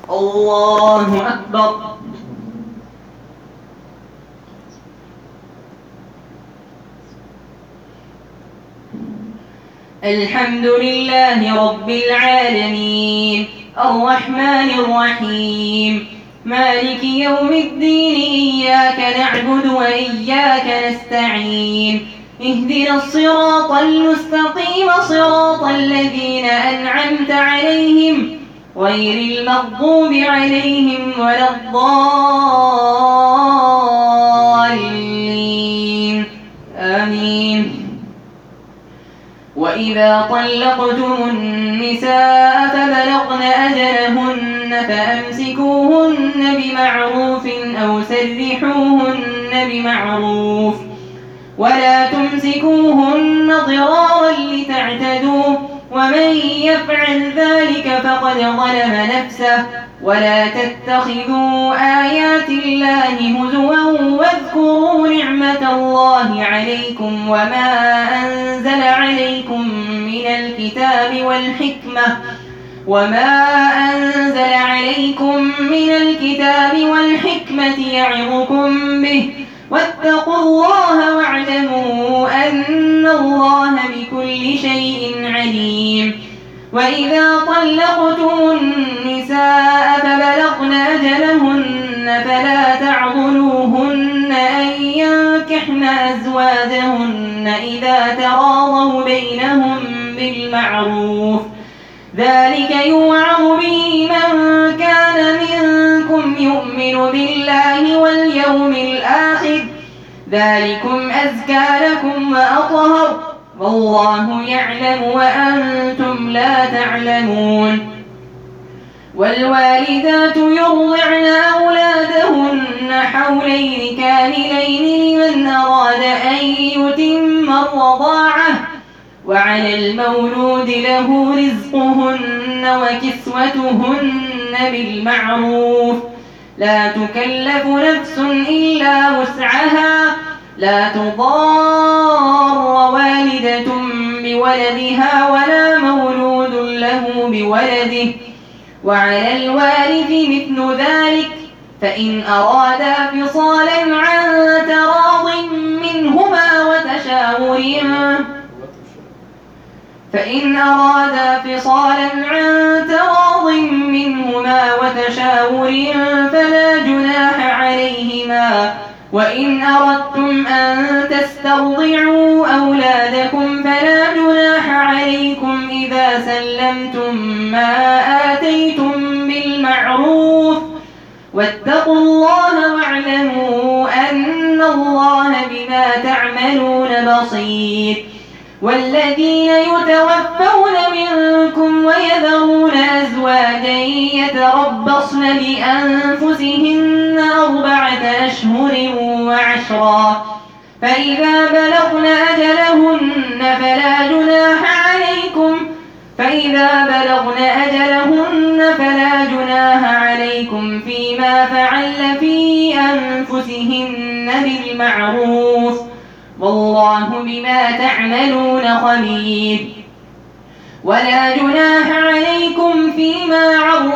الله أكبر. الحمد لله رب العالمين الرحمن الرحيم مالك يوم الدين إياك نعبد وإياك نستعين اهدنا الصراط المستقيم صراط الذين أنعمت عليهم غير المغضوب عليهم ولا الضالين آمين. وإذا طلقتم النساء فبلغن أجلهن فأمسكوهن بمعروف أو سرحوهن بمعروف ولا تمسكوهن ضرارا لتعتدوا ومن يفعل ذلك فقد ظلم نفسه ولا تتخذوا آيات الله هزوا واذكروا نعمة الله عليكم وما أنزل عليكم من الكتاب والحكمة يعظكم به واتقوا الله واعلموا أن الله بكل شيء عليم. وإذا طلقتم النساء فبلغن أجلهن فلا تعضلوهن أن ينكحن أزواجهن إذا تراضوا بينهم بالمعروف ذلك يوعظ به من كان منكم يؤمن بالله واليوم الآخر ذلكم أزكى لكم وأطهر والله يعلم وأنتم لا تعلمون. والوالدات يرضعن أولادهن حولين كاملين لمن أراد أن يتم الرضاعة وعلى المولود له رزقهن وكسوتهن بالمعروف لا تكلف نفس إلا وسعها لا تضار والدة بولدها ولا مولود له بولده وعلى الوارث مثل ذلك فإن أرادا فصالا عن تراض منهما وتشاور فلا جناح عليهما. وإن أردتم أن تسترضعوا أولادكم فلا جناح عليكم إذا سلمتم ما آتيتم بالمعروف واتقوا الله واعلموا أن الله بما تعملون بصير. والذين يتوفون منكم ويذرون أزواجا يتربصن بأنفسهن 4 أشهر وعشرا فإذا بلغن أجلهن فلا جناح عليكم فيما فعلن في أنفسهن بالمعروف والله بما تعملون خبير. ولا جناح عليكم فيما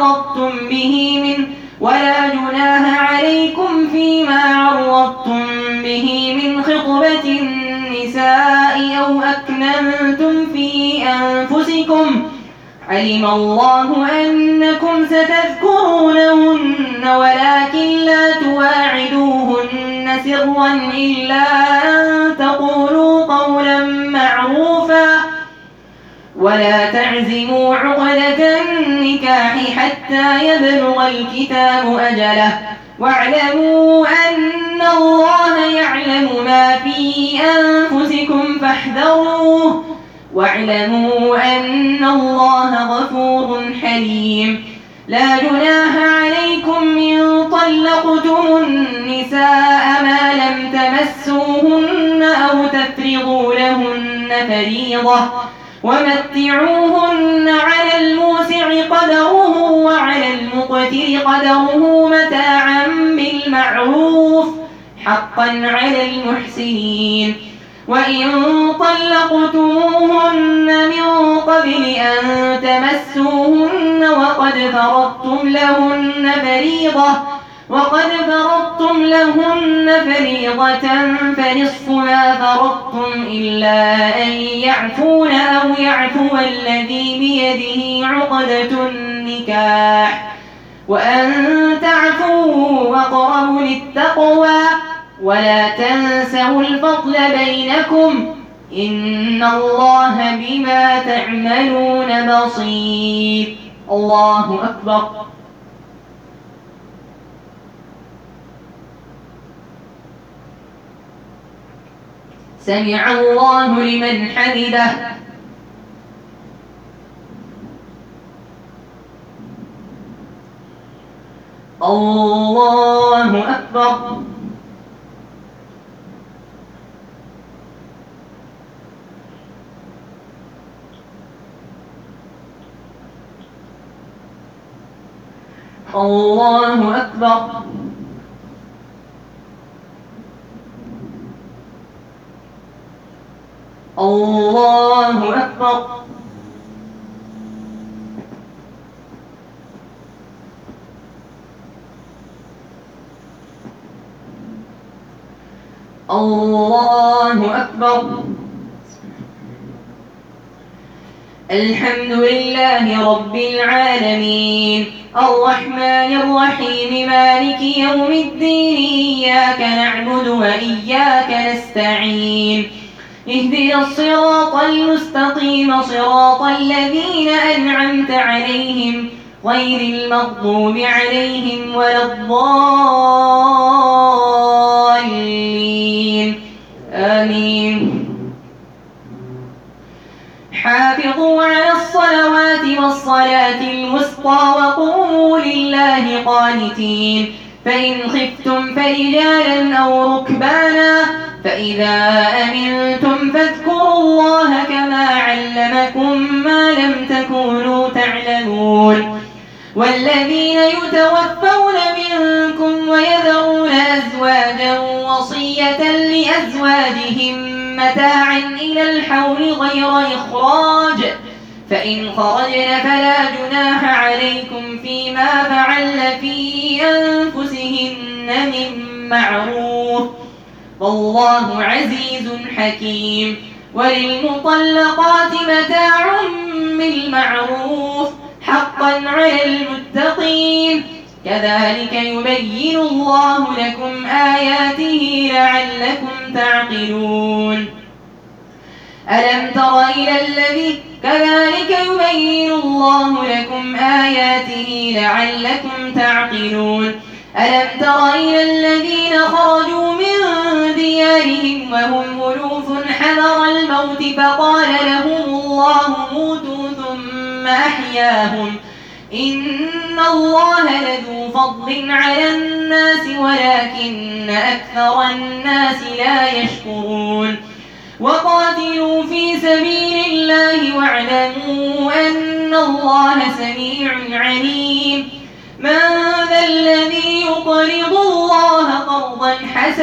عرضتم به من خطبة النساء أو أكننتم في أنفسكم علم الله أنكم ستذكرونهن ولكن لا تواعدوهن سرا إلا أن تقولوا قولا معروفا ولا تعزموا عقدة النكاح حتى يبلغ الكتاب أجله واعلموا أن الله يعلم ما في أنفسكم فاحذروه واعلموا أن الله غفور حليم. لا جناح عليكم إن طلقتم النساء ما لم تمسوهن أو تفرضوا لهن فريضة ومتعوهن على الموسع قدره وعلى المقتر قدره متاعا بالمعروف حقا على المحسنين. وإن طلقتموهن من قبل أن تمسوهن وقد وقد فرضتم لهن فريضة فنصف ما فرضتم إلا أن يعفون أو يعفو الذي بيده عقدة النكاح وأن تعفوا أقرب للتقوى ولا تنسوا الفضل بينكم إن الله بما تعملون بصير. الله أكبر. سمع الله لمن حمده. الله أكبر. الله أكبر. الله أكبر. الله أكبر. الحمد لله رب العالمين الرحمن الرحيم مالك يوم الدين إياك نعبد وإياك نستعين اهدنا الصراط المستقيم صراط الذين أنعمت عليهم غير المغضوب عليهم ولا الضالين آمين. حافظوا على الصلوات والصلاة الوسطى وقوموا لله قانتين فإن خفتم فرجالا أو ركبانا فإذا أمنتم فاذكروا الله كما علمكم ما لم تكونوا تعلمون والذين يتوفون منكم ويذرون أزواجا وصية لأزواجهم متاعا إلى الحول غير إخراج فإن خرجن فلا جناح عليكم فيما فعلن في أنفسهن من معروف والله عزيز حكيم. وللمطلقات متاع بالمعروف حقا على المتقين كذلك يبين الله لكم آياته لعلكم تعقلون. ألم تر إلى الذي كذلك يبين الله لكم آياته لعلكم تعقلون. ألم تر إلى الذين خرجوا من ديارهم وهم ألوف حذر الموت فقال لهم الله موتوا ثم أحياهم إن الله لذو فضل على الناس ولكن أكثر الناس لا يشكرون. وقاتلوا في سبيل الله واعلموا أن الله سميع عليم. من ذا الذي يقرض الله قرضا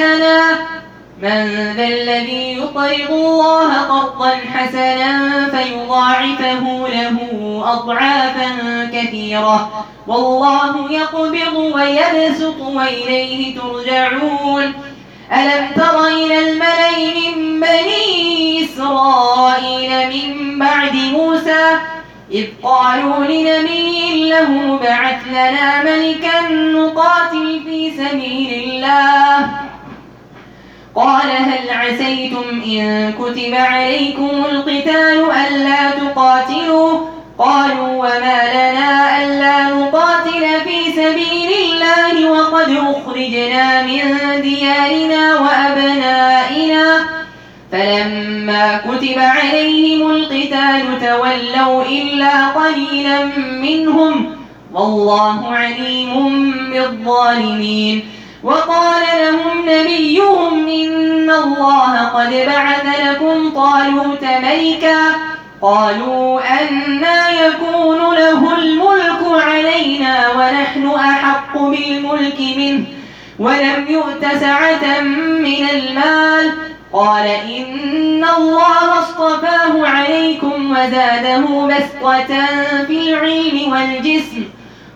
حسنا فيضاعفه له أضعافا كثيرة والله يقبض ويبسط وإليه ترجعون. ألم تر إلى الملأ من بني إسرائيل من بعد موسى إذ قالوا لنبي له ابعث لنا ملكا نقاتل في سبيل الله قال هل عسيتم إن كتب عليكم القتال ألا تقاتلوا قالوا وما لنا ألا نقاتل في سبيل الله وقد أخرجنا من ديارنا وأبنائنا فلما كتب عليهم القتال تولوا إلا قليلا منهم والله عليم بالظالمين. وقال لهم نبيهم إن الله قد بعث لكم طالوت ملكا قالوا أنى يكون له الملك علينا ونحن أحق بالملك منه ولم يؤت سعة من المال قال إن الله اصطفاه عليكم وزاده بسطة في العلم والجسم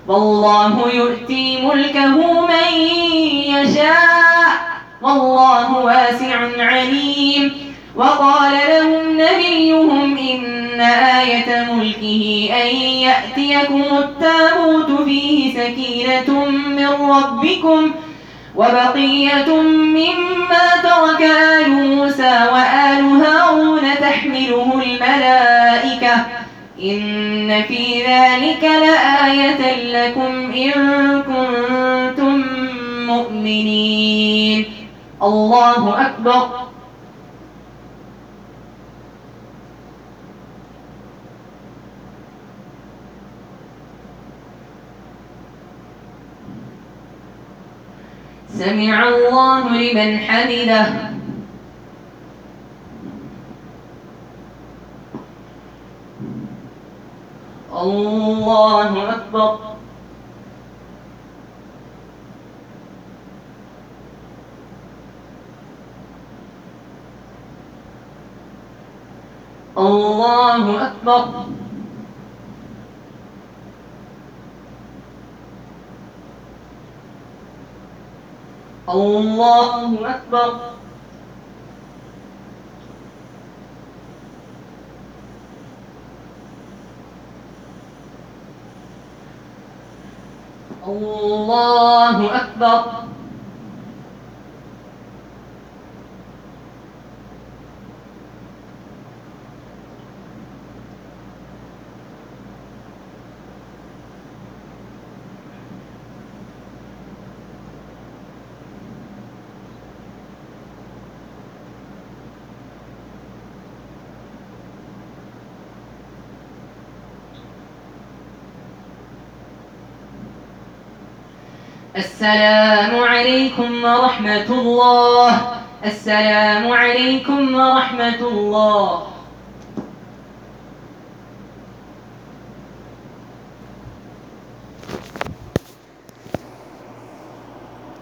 والله يؤتي ملكه من يشاء والله واسع عليم. وقال لهم نبيهم إن آية ملكه أن يأتيكم التابوت فيه سكينة من ربكم وبقية مما ترك آل موسى وآل هارون تحمله الملائكة إن في ذلك لآية لكم إن كنتم مؤمنين. الله أكبر. سمع الله لمن حمده. الله أكبر. الله أكبر. الله أكبر. الله أكبر. السلام عليكم ورحمة الله. السلام عليكم ورحمة الله.